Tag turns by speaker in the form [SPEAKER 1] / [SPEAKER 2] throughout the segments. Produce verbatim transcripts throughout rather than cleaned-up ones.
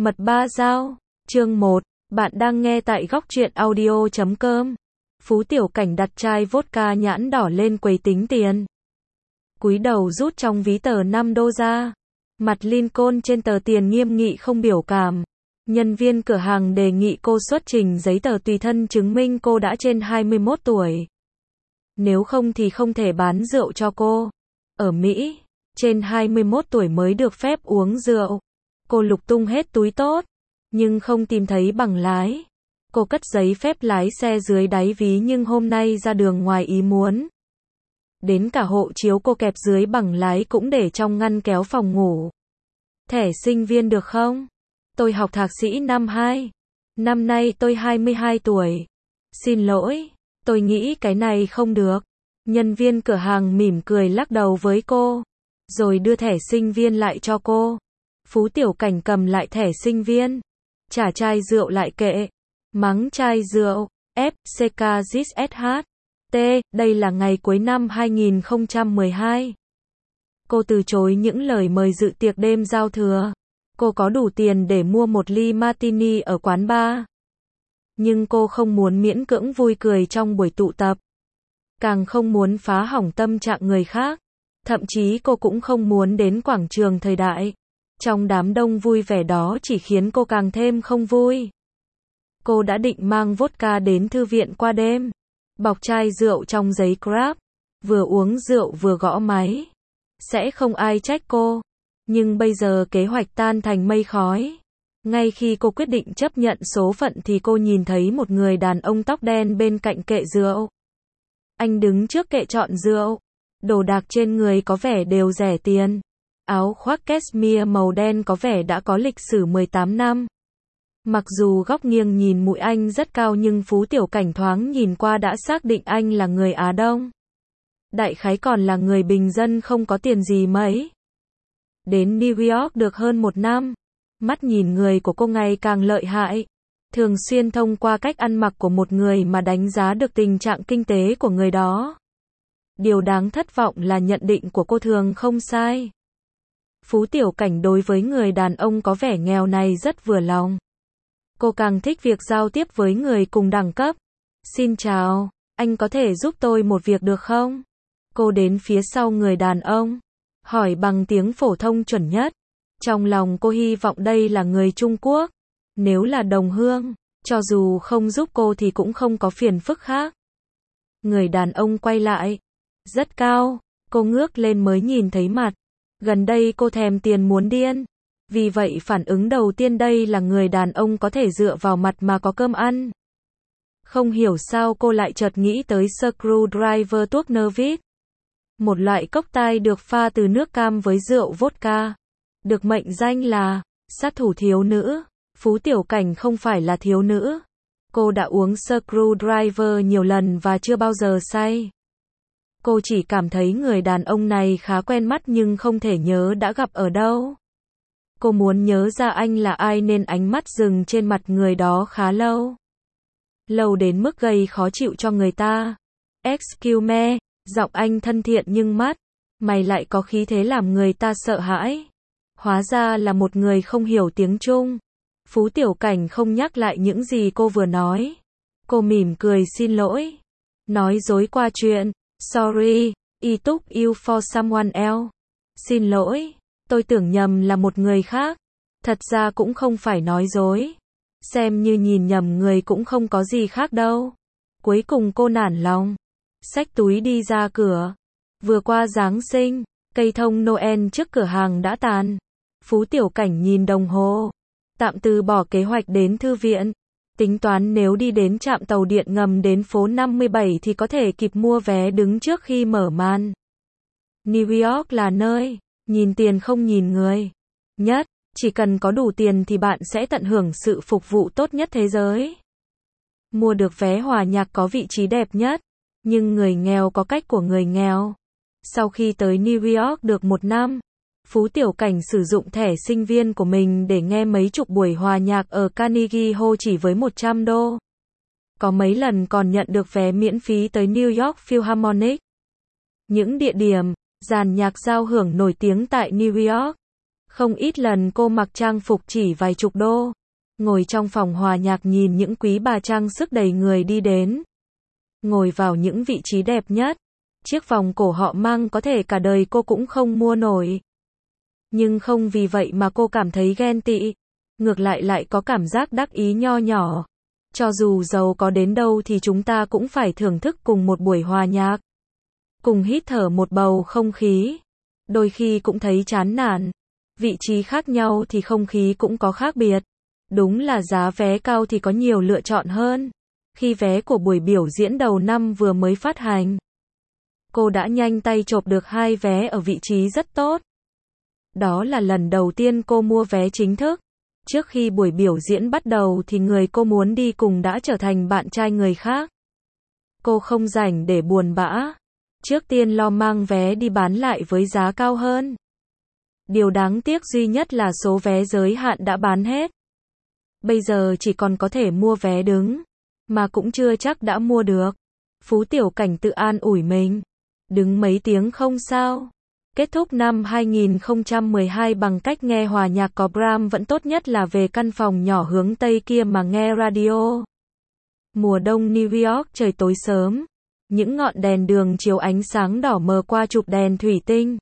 [SPEAKER 1] Mật ba dao, chương một, bạn đang nghe tại góc truyện audio chấm com. Phú Tiểu Cảnh đặt chai vodka nhãn đỏ lên quầy tính tiền. Cúi đầu rút trong ví tờ năm đô ra. Mặt Lincoln trên tờ tiền nghiêm nghị không biểu cảm. Nhân viên cửa hàng đề nghị cô xuất trình giấy tờ tùy thân chứng minh cô đã trên hai mươi mốt tuổi. Nếu không thì không thể bán rượu cho cô. Ở Mỹ, trên hai mươi mốt tuổi mới được phép uống rượu. Cô lục tung hết túi tốt, nhưng không tìm thấy bằng lái. Cô cất giấy phép lái xe dưới đáy ví nhưng hôm nay ra đường ngoài ý muốn. Đến cả hộ chiếu cô kẹp dưới bằng lái cũng để trong ngăn kéo phòng ngủ. Thẻ sinh viên được không? Tôi học thạc sĩ năm hai. Năm nay tôi hai mươi hai tuổi. Xin lỗi, tôi nghĩ cái này không được. Nhân viên cửa hàng mỉm cười lắc đầu với cô, rồi đưa thẻ sinh viên lại cho cô. Phú Tiểu Cảnh cầm lại thẻ sinh viên, trả chai rượu lại kệ, mắng chai rượu, ép xê ca zét ét hát tê, đây là ngày cuối năm hai nghìn không trăm mười hai. Cô từ chối những lời mời dự tiệc đêm giao thừa. Cô có đủ tiền để mua một ly martini ở quán bar. Nhưng cô không muốn miễn cưỡng vui cười trong buổi tụ tập. Càng không muốn phá hỏng tâm trạng người khác. Thậm chí cô cũng không muốn đến quảng trường thời đại. Trong đám đông vui vẻ đó chỉ khiến cô càng thêm không vui. Cô đã định mang vodka đến thư viện qua đêm. Bọc chai rượu trong giấy Grab. Vừa uống rượu vừa gõ máy. Sẽ không ai trách cô. Nhưng bây giờ kế hoạch tan thành mây khói. Ngay khi cô quyết định chấp nhận số phận thì cô nhìn thấy một người đàn ông tóc đen bên cạnh kệ rượu. Anh đứng trước kệ chọn rượu. Đồ đạc trên người có vẻ đều rẻ tiền. Áo khoác cashmere màu đen có vẻ đã có lịch sử mười tám năm. Mặc dù góc nghiêng nhìn mũi anh rất cao nhưng Phú Tiểu Cảnh thoáng nhìn qua đã xác định anh là người Á Đông. Đại khái còn là người bình dân không có tiền gì mấy. Đến New York được hơn một năm. Mắt nhìn người của cô ngày càng lợi hại. Thường xuyên thông qua cách ăn mặc của một người mà đánh giá được tình trạng kinh tế của người đó. Điều đáng thất vọng là nhận định của cô thường không sai. Phú Tiểu Cảnh đối với người đàn ông có vẻ nghèo này rất vừa lòng. Cô càng thích việc giao tiếp với người cùng đẳng cấp. Xin chào, anh có thể giúp tôi một việc được không? Cô đến phía sau người đàn ông, hỏi bằng tiếng phổ thông chuẩn nhất. Trong lòng cô hy vọng đây là người Trung Quốc. Nếu là đồng hương, cho dù không giúp cô thì cũng không có phiền phức khác. Người đàn ông quay lại. Rất cao, cô ngước lên mới nhìn thấy mặt. Gần đây cô thèm tiền muốn điên. Vì vậy phản ứng đầu tiên đây là người đàn ông có thể dựa vào mặt mà có cơm ăn. Không hiểu sao cô lại chợt nghĩ tới screwdriver thuốc Nervit. Một loại cốc tai được pha từ nước cam với rượu vodka. Được mệnh danh là sát thủ thiếu nữ. Phú Tiểu Cảnh không phải là thiếu nữ. Cô đã uống screwdriver nhiều lần và chưa bao giờ say. Cô chỉ cảm thấy người đàn ông này khá quen mắt nhưng không thể nhớ đã gặp ở đâu. Cô muốn nhớ ra anh là ai nên ánh mắt dừng trên mặt người đó khá lâu. Lâu đến mức gây khó chịu cho người ta. Excuse me, giọng anh thân thiện nhưng mắt, mày lại có khí thế làm người ta sợ hãi. Hóa ra là một người không hiểu tiếng Trung. Phú Tiểu Cảnh không nhắc lại những gì cô vừa nói. Cô mỉm cười xin lỗi. Nói dối qua chuyện. Sorry, I took you for someone else. Xin lỗi, tôi tưởng nhầm là một người khác. Thật ra cũng không phải nói dối. Xem như nhìn nhầm người cũng không có gì khác đâu. Cuối cùng cô nản lòng. Xách túi đi ra cửa. Vừa qua Giáng sinh, cây thông Noel trước cửa hàng đã tàn. Phú Tiểu Cảnh nhìn đồng hồ. Tạm từ bỏ kế hoạch đến thư viện. Tính toán nếu đi đến trạm tàu điện ngầm đến phố năm mươi bảy thì có thể kịp mua vé đứng trước khi mở màn. New York là nơi, nhìn tiền không nhìn người. Nhất, chỉ cần có đủ tiền thì bạn sẽ tận hưởng sự phục vụ tốt nhất thế giới. Mua được vé hòa nhạc có vị trí đẹp nhất. Nhưng người nghèo có cách của người nghèo. Sau khi tới New York được một năm, Phú Tiểu Cảnh sử dụng thẻ sinh viên của mình để nghe mấy chục buổi hòa nhạc ở Carnegie Hall chỉ với một trăm đô. Có mấy lần còn nhận được vé miễn phí tới New York Philharmonic. Những địa điểm, dàn nhạc giao hưởng nổi tiếng tại New York. Không ít lần cô mặc trang phục chỉ vài chục đô, ngồi trong phòng hòa nhạc nhìn những quý bà trang sức đầy người đi đến. Ngồi vào những vị trí đẹp nhất, chiếc vòng cổ họ mang có thể cả đời cô cũng không mua nổi. Nhưng không vì vậy mà cô cảm thấy ghen tị, ngược lại lại có cảm giác đắc ý nho nhỏ. Cho dù giàu có đến đâu thì chúng ta cũng phải thưởng thức cùng một buổi hòa nhạc, cùng hít thở một bầu không khí. Đôi khi cũng thấy chán nản, vị trí khác nhau thì không khí cũng có khác biệt. Đúng là giá vé cao thì có nhiều lựa chọn hơn. Khi vé của buổi biểu diễn đầu năm vừa mới phát hành, cô đã nhanh tay chộp được hai vé ở vị trí rất tốt. Đó là lần đầu tiên cô mua vé chính thức. Trước khi buổi biểu diễn bắt đầu thì người cô muốn đi cùng đã trở thành bạn trai người khác. Cô không rảnh để buồn bã, trước tiên lo mang vé đi bán lại với giá cao hơn. Điều đáng tiếc duy nhất là số vé giới hạn đã bán hết. Bây giờ chỉ còn có thể mua vé đứng, mà cũng chưa chắc đã mua được. Phú Tiểu Cảnh tự an ủi mình. Đứng mấy tiếng không sao. Kết thúc năm hai nghìn không trăm mười hai bằng cách nghe hòa nhạc có Bram vẫn tốt nhất là về căn phòng nhỏ hướng Tây kia mà nghe radio. Mùa đông New York trời tối sớm. Những ngọn đèn đường chiếu ánh sáng đỏ mờ qua chụp đèn thủy tinh.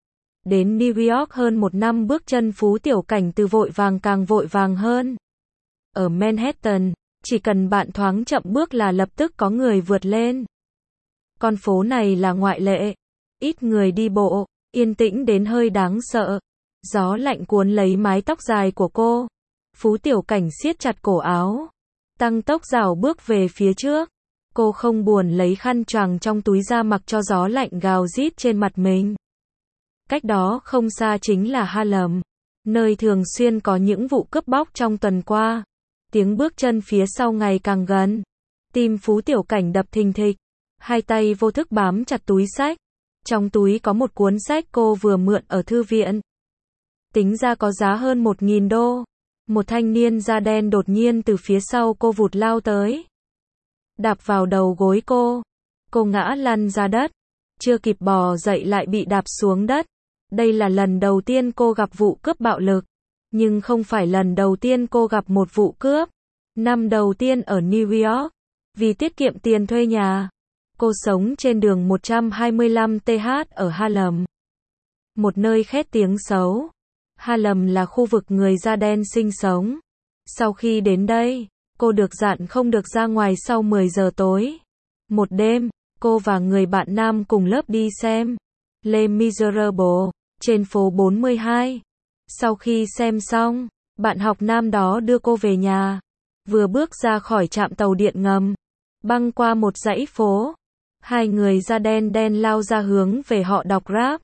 [SPEAKER 1] Đến New York hơn một năm bước chân Phú Tiểu Cảnh từ vội vàng càng vội vàng hơn. Ở Manhattan, chỉ cần bạn thoáng chậm bước là lập tức có người vượt lên. Con phố này là ngoại lệ. Ít người đi bộ, yên tĩnh đến hơi đáng sợ. Gió lạnh cuốn lấy mái tóc dài của cô. Phú Tiểu Cảnh siết chặt cổ áo, tăng tốc rảo bước về phía trước. Cô không buồn lấy khăn choàng trong túi ra mặc cho gió lạnh gào rít trên mặt mình. Cách đó không xa chính là Harlem, nơi thường xuyên có những vụ cướp bóc trong tuần qua. Tiếng bước chân phía sau ngày càng gần. Tim Phú Tiểu Cảnh đập thình thịch. Hai tay vô thức bám chặt túi xách. Trong túi có một cuốn sách cô vừa mượn ở thư viện. Tính ra có giá hơn một nghìn đô. Một thanh niên da đen đột nhiên từ phía sau cô vụt lao tới. Đạp vào đầu gối cô. Cô ngã lăn ra đất. Chưa kịp bò dậy lại bị đạp xuống đất. Đây là lần đầu tiên cô gặp vụ cướp bạo lực. Nhưng không phải lần đầu tiên cô gặp một vụ cướp. Năm đầu tiên ở New York. Vì tiết kiệm tiền thuê nhà, cô sống trên đường một trăm hai mươi lăm T H ở Harlem. Một nơi khét tiếng xấu. Harlem là khu vực người da đen sinh sống. Sau khi đến đây, cô được dặn không được ra ngoài sau mười giờ tối. Một đêm, cô và người bạn nam cùng lớp đi xem Les Miserables trên phố bốn mươi hai. Sau khi xem xong, bạn học nam đó đưa cô về nhà. Vừa bước ra khỏi trạm tàu điện ngầm, băng qua một dãy phố, hai người da đen đen lao ra hướng về họ đọc rap.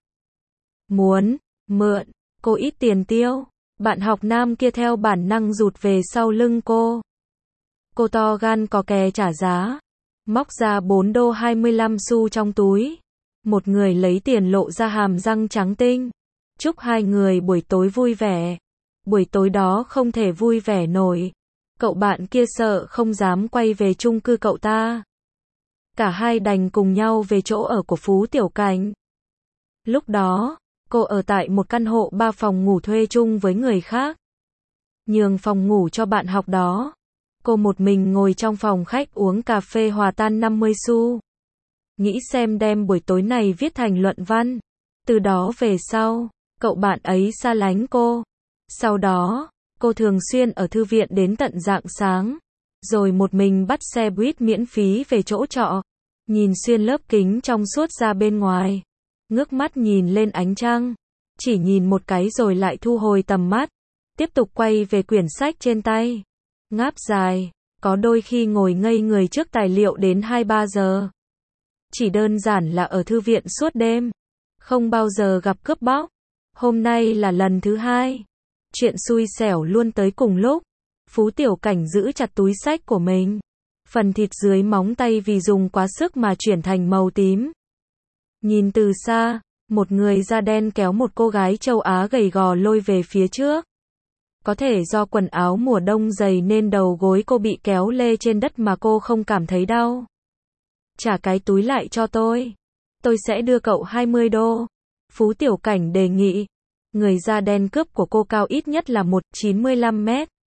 [SPEAKER 1] Muốn, mượn, cô ít tiền tiêu. Bạn học nam kia theo bản năng rụt về sau lưng cô. Cô to gan có kè trả giá. Móc ra bốn đô hai mươi lăm xu trong túi. Một người lấy tiền lộ ra hàm răng trắng tinh. Chúc hai người buổi tối vui vẻ. Buổi tối đó không thể vui vẻ nổi. Cậu bạn kia sợ không dám quay về chung cư cậu ta. Cả hai đành cùng nhau về chỗ ở của Phú Tiểu Cảnh. Lúc đó, cô ở tại một căn hộ ba phòng ngủ thuê chung với người khác. Nhường phòng ngủ cho bạn học đó. Cô một mình ngồi trong phòng khách uống cà phê hòa tan năm mươi xu. Nghĩ xem đem buổi tối này viết thành luận văn. Từ đó về sau, cậu bạn ấy xa lánh cô. Sau đó, cô thường xuyên ở thư viện đến tận rạng sáng. Rồi một mình bắt xe buýt miễn phí về chỗ trọ. Nhìn xuyên lớp kính trong suốt ra bên ngoài. Ngước mắt nhìn lên ánh trăng. Chỉ nhìn một cái rồi lại thu hồi tầm mắt. Tiếp tục quay về quyển sách trên tay. Ngáp dài, có đôi khi ngồi ngây người trước tài liệu đến hai ba giờ. Chỉ đơn giản là ở thư viện suốt đêm. Không bao giờ gặp cướp bóc. Hôm nay là lần thứ hai. Chuyện xui xẻo luôn tới cùng lúc. Phú Tiểu Cảnh giữ chặt túi sách của mình. Phần thịt dưới móng tay vì dùng quá sức mà chuyển thành màu tím. Nhìn từ xa, một người da đen kéo một cô gái châu Á gầy gò lôi về phía trước. Có thể do quần áo mùa đông dày nên đầu gối cô bị kéo lê trên đất mà cô không cảm thấy đau. Trả cái túi lại cho tôi. Tôi sẽ đưa cậu hai mươi đô. Phú Tiểu Cảnh đề nghị. Người da đen cướp của cô cao ít nhất là một mét chín mươi lăm.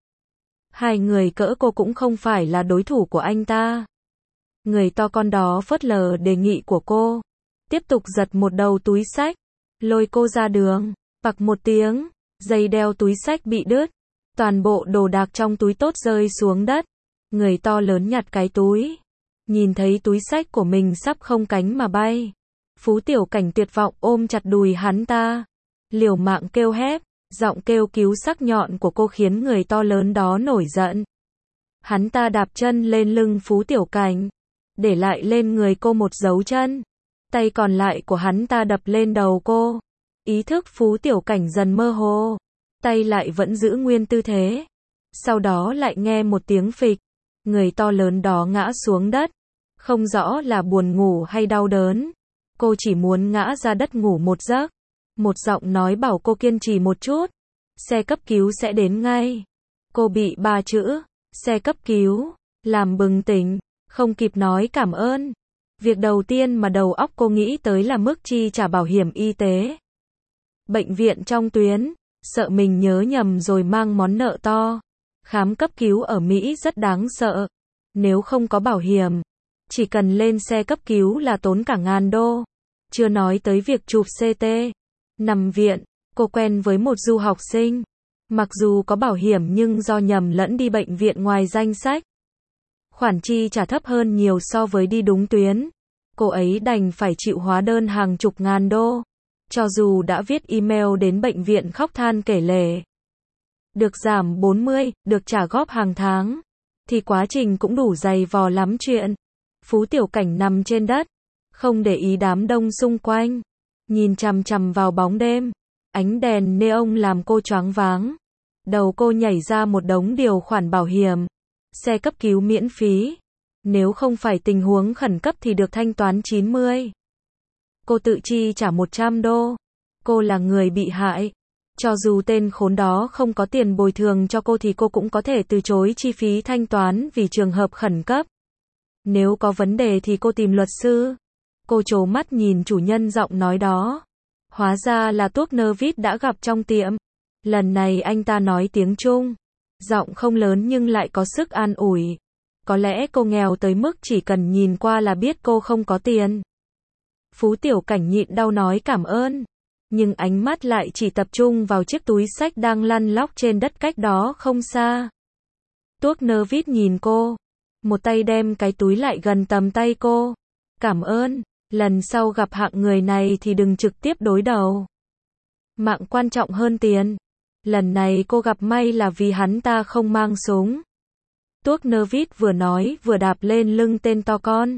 [SPEAKER 1] Hai người cỡ cô cũng không phải là đối thủ của anh ta. Người to con đó phớt lờ đề nghị của cô. Tiếp tục giật một đầu túi xách. Lôi cô ra đường. Bặc một tiếng. Dây đeo túi xách bị đứt. Toàn bộ đồ đạc trong túi tốt rơi xuống đất. Người to lớn nhặt cái túi. Nhìn thấy túi xách của mình sắp không cánh mà bay. Phú Tiểu Cảnh tuyệt vọng ôm chặt đùi hắn ta. Liều mạng kêu hét. Giọng kêu cứu sắc nhọn của cô khiến người to lớn đó nổi giận. Hắn ta đạp chân lên lưng Phú Tiểu Cảnh. Để lại lên người cô một dấu chân. Tay còn lại của hắn ta đập lên đầu cô. Ý thức Phú Tiểu Cảnh dần mơ hồ. Tay lại vẫn giữ nguyên tư thế. Sau đó lại nghe một tiếng phịch. Người to lớn đó ngã xuống đất. Không rõ là buồn ngủ hay đau đớn. Cô chỉ muốn ngã ra đất ngủ một giấc. Một giọng nói bảo cô kiên trì một chút. Xe cấp cứu sẽ đến ngay. Cô bị ba chữ, xe cấp cứu, làm bừng tỉnh. Không kịp nói cảm ơn. Việc đầu tiên mà đầu óc cô nghĩ tới là mức chi trả bảo hiểm y tế. Bệnh viện trong tuyến, sợ mình nhớ nhầm rồi mang món nợ to. Khám cấp cứu ở Mỹ rất đáng sợ. Nếu không có bảo hiểm, chỉ cần lên xe cấp cứu là tốn cả ngàn đô. Chưa nói tới việc chụp xê tê. Nằm viện, cô quen với một du học sinh. Mặc dù có bảo hiểm nhưng do nhầm lẫn đi bệnh viện ngoài danh sách. Khoản chi trả thấp hơn nhiều so với đi đúng tuyến. Cô ấy đành phải chịu hóa đơn hàng chục ngàn đô. Cho dù đã viết email đến bệnh viện khóc than kể lể. Được giảm bốn mươi, được trả góp hàng tháng. Thì quá trình cũng đủ dày vò lắm chuyện. Phú Tiểu Cảnh nằm trên đất. Không để ý đám đông xung quanh. Nhìn chằm chằm vào bóng đêm. Ánh đèn neon làm cô choáng váng. Đầu cô nhảy ra một đống điều khoản bảo hiểm. Xe cấp cứu miễn phí. Nếu không phải tình huống khẩn cấp thì được thanh toán chín mươi. Cô tự chi trả một trăm đô. Cô là người bị hại. Cho dù tên khốn đó không có tiền bồi thường cho cô thì cô cũng có thể từ chối chi phí thanh toán vì trường hợp khẩn cấp. Nếu có vấn đề thì cô tìm luật sư. Cô trố mắt nhìn chủ nhân giọng nói đó. Hóa ra là Tuốc Nơ Vít đã gặp trong tiệm. Lần này anh ta nói tiếng Trung. Giọng không lớn nhưng lại có sức an ủi. Có lẽ cô nghèo tới mức chỉ cần nhìn qua là biết cô không có tiền. Phú Tiểu Cảnh nhịn đau nói cảm ơn. Nhưng ánh mắt lại chỉ tập trung vào chiếc túi xách đang lăn lóc trên đất cách đó không xa. Tuốc Nơ Vít nhìn cô. Một tay đem cái túi lại gần tầm tay cô. Cảm ơn. Lần sau gặp hạng người này thì đừng trực tiếp đối đầu. Mạng quan trọng hơn tiền. Lần này cô gặp may là vì hắn ta không mang súng. Tuốc Nơ Vít vừa nói vừa đạp lên lưng tên to con.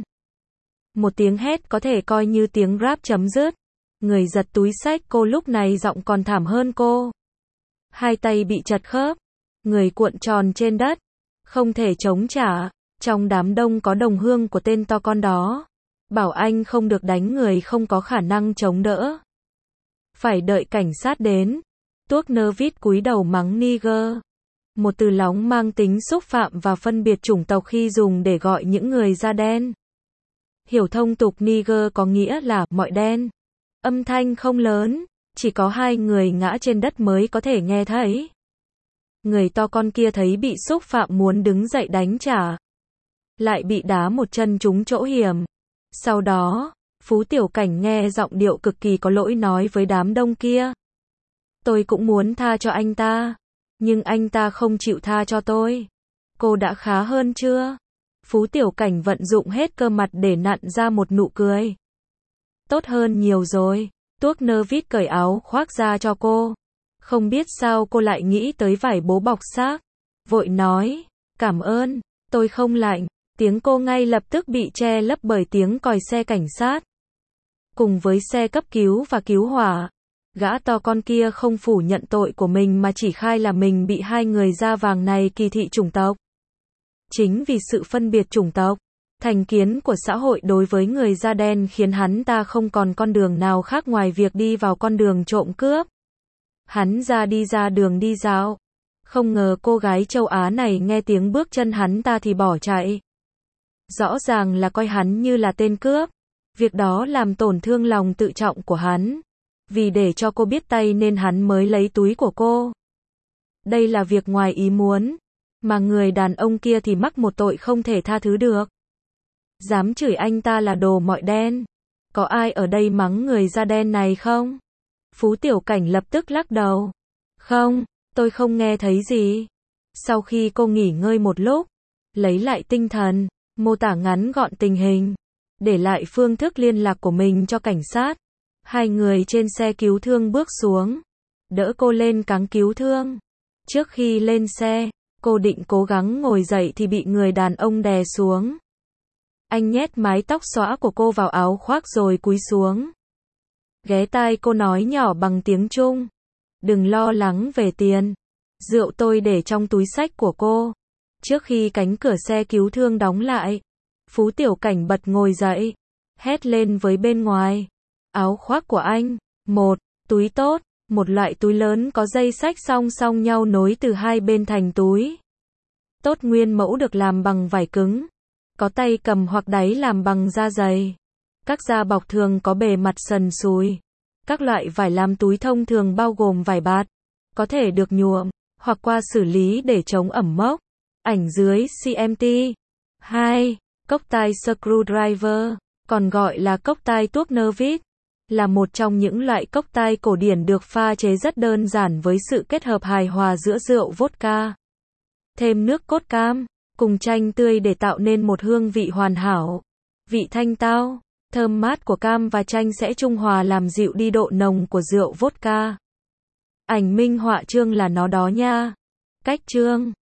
[SPEAKER 1] Một tiếng hét có thể coi như tiếng rap chấm dứt. Người giật túi xách cô lúc này giọng còn thảm hơn cô. Hai tay bị chật khớp. Người cuộn tròn trên đất. Không thể chống trả. Trong đám đông có đồng hương của tên to con đó. Bảo anh không được đánh người không có khả năng chống đỡ. Phải đợi cảnh sát đến. Tuốc Nơ Vít cúi đầu mắng nigger. Một từ lóng mang tính xúc phạm và phân biệt chủng tộc khi dùng để gọi những người da đen. Hiểu thông tục nigger có nghĩa là mọi đen. Âm thanh không lớn, chỉ có hai người ngã trên đất mới có thể nghe thấy. Người to con kia thấy bị xúc phạm muốn đứng dậy đánh trả. Lại bị đá một chân trúng chỗ hiểm. Sau đó, Phú Tiểu Cảnh nghe giọng điệu cực kỳ có lỗi nói với đám đông kia. Tôi cũng muốn tha cho anh ta. Nhưng anh ta không chịu tha cho tôi. Cô đã khá hơn chưa? Phú Tiểu Cảnh vận dụng hết cơ mặt để nặn ra một nụ cười. Tốt hơn nhiều rồi. Tuốc Nơ Vít cởi áo khoác ra cho cô. Không biết sao cô lại nghĩ tới vải bố bọc xác. Vội nói, cảm ơn, tôi không lạnh. Tiếng cô ngay lập tức bị che lấp bởi tiếng còi xe cảnh sát. Cùng với xe cấp cứu và cứu hỏa. Gã to con kia không phủ nhận tội của mình mà chỉ khai là mình bị hai người da vàng này kỳ thị chủng tộc. Chính vì sự phân biệt chủng tộc, thành kiến của xã hội đối với người da đen khiến hắn ta không còn con đường nào khác ngoài việc đi vào con đường trộm cướp. Hắn ra đi ra đường đi dạo. Không ngờ cô gái châu Á này nghe tiếng bước chân hắn ta thì bỏ chạy. Rõ ràng là coi hắn như là tên cướp. Việc đó làm tổn thương lòng tự trọng của hắn. Vì để cho cô biết tay nên hắn mới lấy túi của cô. Đây là việc ngoài ý muốn, mà người đàn ông kia thì mắc một tội không thể tha thứ được. Dám chửi anh ta là đồ mọi đen. Có ai ở đây mắng người da đen này không? Phú Tiểu Cảnh lập tức lắc đầu. Không, tôi không nghe thấy gì. Sau khi cô nghỉ ngơi một lúc, lấy lại tinh thần, mô tả ngắn gọn tình hình, để lại phương thức liên lạc của mình cho cảnh sát. Hai người trên xe cứu thương bước xuống, đỡ cô lên cáng cứu thương. Trước khi lên xe, cô định cố gắng ngồi dậy thì bị người đàn ông đè xuống. Anh nhét mái tóc xõa của cô vào áo khoác rồi cúi xuống. Ghé tai cô nói nhỏ bằng tiếng Trung. Đừng lo lắng về tiền. Rượu tôi để trong túi xách của cô. Trước khi cánh cửa xe cứu thương đóng lại, Phú Tiểu Cảnh bật ngồi dậy, hét lên với bên ngoài. Áo khoác của anh, một, túi tốt, một loại túi lớn có dây xách song song nhau nối từ hai bên thành túi. Tốt nguyên mẫu được làm bằng vải cứng, có tay cầm hoặc đáy làm bằng da dày. Các da bọc thường có bề mặt sần sùi. Các loại vải làm túi thông thường bao gồm vải bạt, có thể được nhuộm hoặc qua xử lý để chống ẩm mốc. Ảnh dưới xê em tê. hai. Cốc tai screwdriver, còn gọi là cốc tai tuốc nơ vít, là một trong những loại cốc tai cổ điển được pha chế rất đơn giản với sự kết hợp hài hòa giữa rượu vodka, thêm nước cốt cam, cùng chanh tươi để tạo nên một hương vị hoàn hảo. Vị thanh tao, thơm mát của cam và chanh sẽ trung hòa làm dịu đi độ nồng của rượu vodka. Ảnh minh họa chương là nó đó nha. Cách chương